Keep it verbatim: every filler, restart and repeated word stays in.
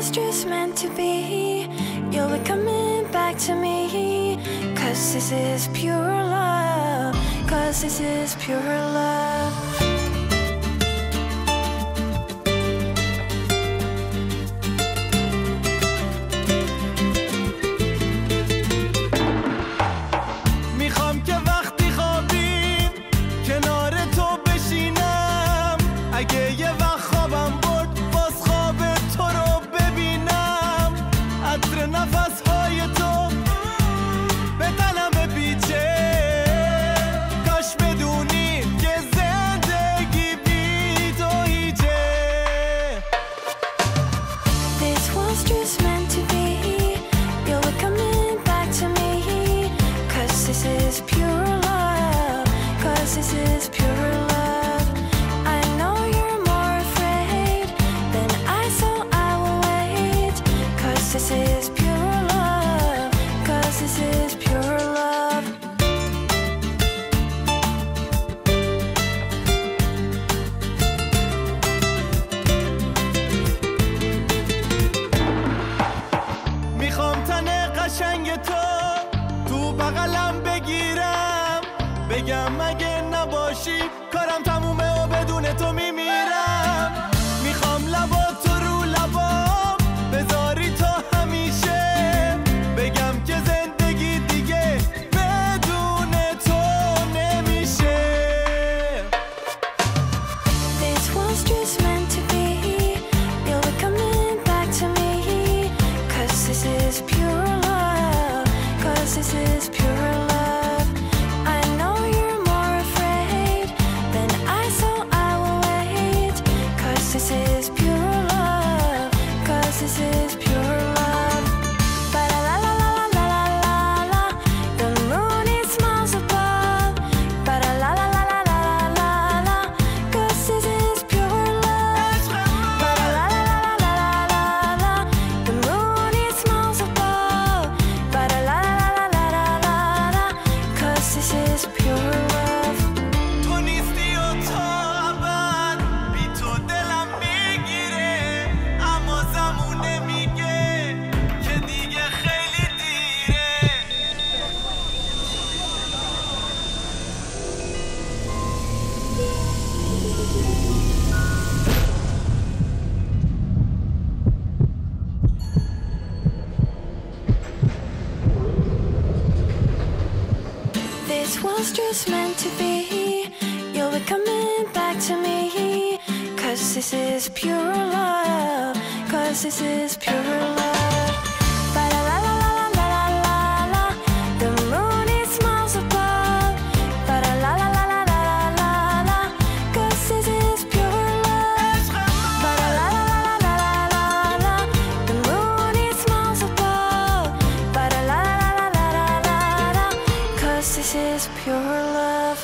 was just meant to be. You'll be coming back to me. Cause this is pure love. Cause this is pure love. میخوام که وقتی خوابیم کنار تو بشینم. اگه یه وقت خوابم برد باز خواب تو رو ببینم. عطر نفسهای تو به تنم بپیچه. کاش بدونی که زندگی بی تو هیچه. This was just meant to be. You'll be coming back to me. Cause this is pure love. Cause this is pure love. I know you're more afraid than I, so I will wait. Cause this is pure love. Cause this is pure love. میخوام تن قشنگ تو تو بغلم بگیرم. بگم اگه نباشی کارم تمومه و بدون تو میمیرم. میخوام لبا تو رو لبام بذاری تا همیشه. بگم که زندگی دیگه بدون تو نمیشه. This was just meant to be. You'll be coming back to me. Cause this is pure love. Cause this is pure love. I know you're more afraid than I, so I will wait. Cause this is pure love. Cause this is pure love. Ba la la la la la la la la. The moon it smiles above. Ba la la la la la la la la. Cause this is pure love. Ba la la la la la la la. The moon it smiles above. Ba la la la la la la la. Cause this is pure love. تو نیستی و تا ابد بی تو دلم میگیره. اما زمونه میگه که دیگه خیلی دیره. This was just meant to be. You'll be coming back to me. Cause this is pure love. Cause this is pure love. Ba la la la la la la la la. The moon it smiles above. Ba la la la la la la la la. Cause this is pure love. Ba la la la la la la la. The moon it smiles above. Ba la la la la la la la. Cause this is pure love.